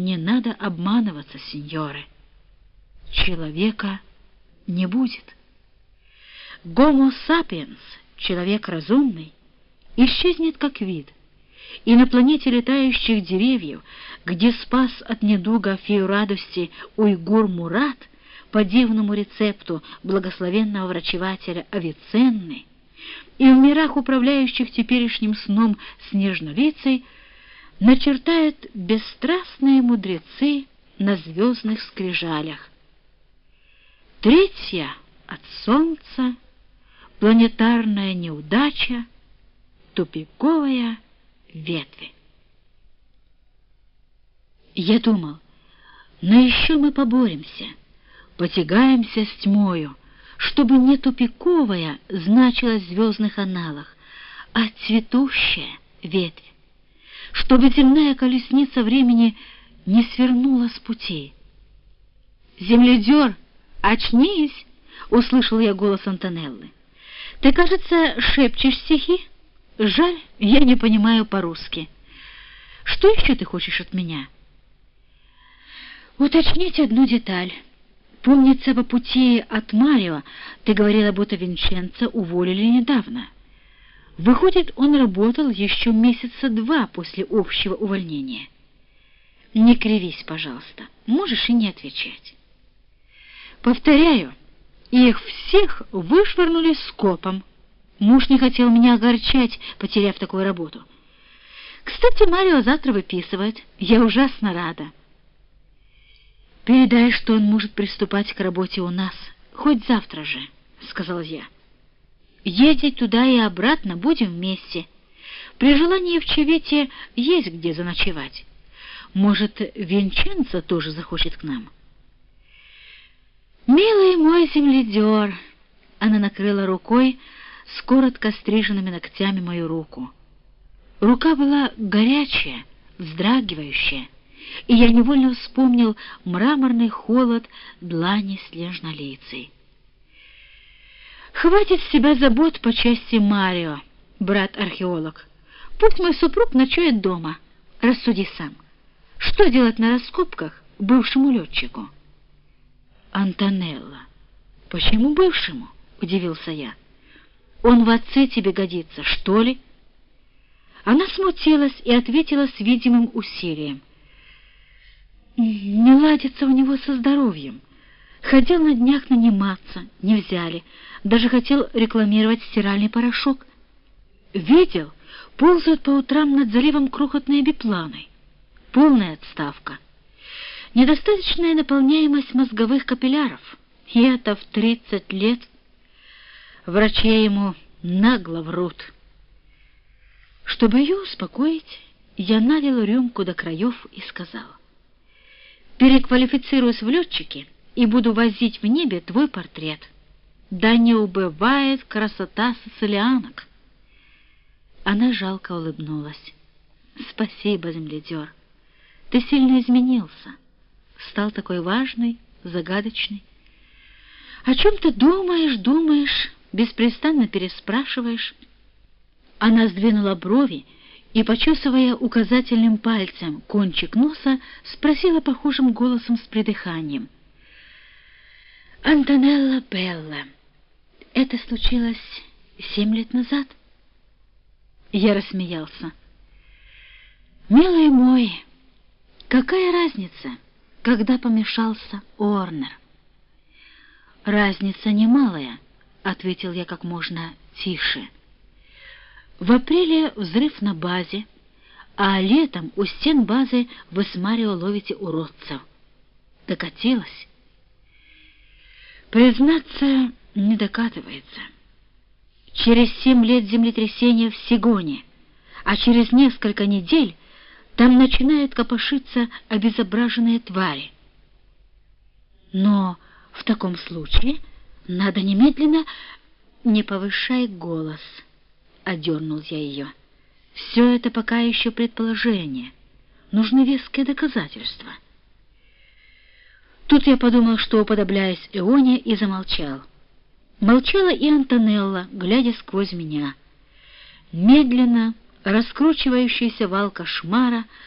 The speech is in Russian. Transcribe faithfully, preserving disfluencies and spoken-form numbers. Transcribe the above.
Не надо обманываться, сеньоры. Человека не будет. Гомо сапиенс, человек разумный, исчезнет как вид, и на планете летающих деревьев, где спас от недуга фею радости уйгур Мурат по дивному рецепту благословенного врачевателя Авиценны, и в мирах, управляющих теперешним сном снежнолицей, начертают бесстрастные мудрецы на звездных скрижалях. Третья от солнца, планетарная неудача, тупиковая ветви. Я думал, но еще мы поборемся, потягаемся с тьмою, чтобы не тупиковая значилась в звездных аналах, а цветущая ветвь, чтобы земная колесница времени не свернула с пути. «Земледер, очнись!» — услышал я голос Антонеллы. «Ты, кажется, шепчешь стихи? Жаль, я не понимаю по-русски. Что еще ты хочешь от меня?» «Уточнить одну деталь. Помнится, по пути от Марио ты говорила, будто Винченцо уволили недавно. Выходит, он работал еще месяца два после общего увольнения. Не кривись, пожалуйста, можешь и не отвечать. Повторяю, их всех вышвырнули скопом. Муж не хотел меня огорчать, потеряв такую работу. Кстати, Марио завтра выписывает. Я ужасно рада. «Передай, что он может приступать к работе у нас, хоть завтра же», — сказал я. «Ездить туда и обратно будем вместе. При желании в Чевете есть где заночевать. Может, Винченцо тоже захочет к нам?» «Милый мой земледер», — она накрыла рукой с коротко стриженными ногтями мою руку. Рука была горячая, вздрагивающая, и я невольно вспомнил мраморный холод длани снежнолицей. «Хватит с себя забот по части Марио, брат-археолог. Пусть мой супруг ночует дома. Рассуди сам. Что делать на раскопках бывшему летчику?» «Антонелла, почему бывшему?» — удивился я. «Он в отцы тебе годится, что ли?» Она смутилась и ответила с видимым усилием. «Не ладится у него со здоровьем. Хотел на днях наниматься, не взяли. Даже хотел рекламировать стиральный порошок. Видел, ползают по утрам над заливом крохотные бипланы. Полная отставка. Недостаточная наполняемость мозговых капилляров. И это в тридцать лет. Врачи ему нагло врут». Чтобы ее успокоить, я налил рюмку до краев и сказал: «Переквалифицируюсь в летчики и буду возить в небе твой портрет. Да не убывает красота сицилианок». Она жалко улыбнулась. «Спасибо, земледер. Ты сильно изменился. Стал такой важный, загадочный. О чем ты думаешь, думаешь, беспрестанно переспрашиваешь». Она сдвинула брови и, почесывая указательным пальцем кончик носа, спросила похожим голосом с придыханием: «Антонелла Белла, это случилось семь лет назад?» Я рассмеялся. «Милый мой, какая разница, когда помешался Орнер?» «Разница немалая», — ответил я как можно тише. «В апреле взрыв на базе, а летом у стен базы вы с Марио ловите уродцев. Докатилась?» «Признаться, не докатывается. Через семь лет землетрясения в Сигоне, а через несколько недель там начинают копошиться обезображенные твари. Но в таком случае надо немедленно...» «Не повышай голос», — одернул я ее. «Все это пока еще предположение. Нужны веские доказательства». Тут я подумал, что уподобляюсь Ионе, и замолчал. Молчала и Антонелла, глядя сквозь меня. Медленно раскручивающийся вал кошмара